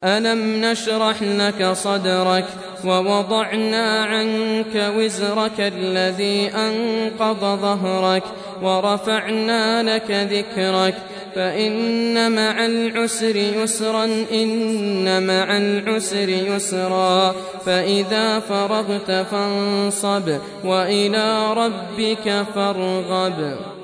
ألم نشرح لك صدرك ووضعنا عنك وزرك الذي أنقض ظهرك ورفعنا لك ذكرك فإن مع العسر يسرا إن مع العسر يسرا فإذا فرغت فانصب وإلى ربك فارغب.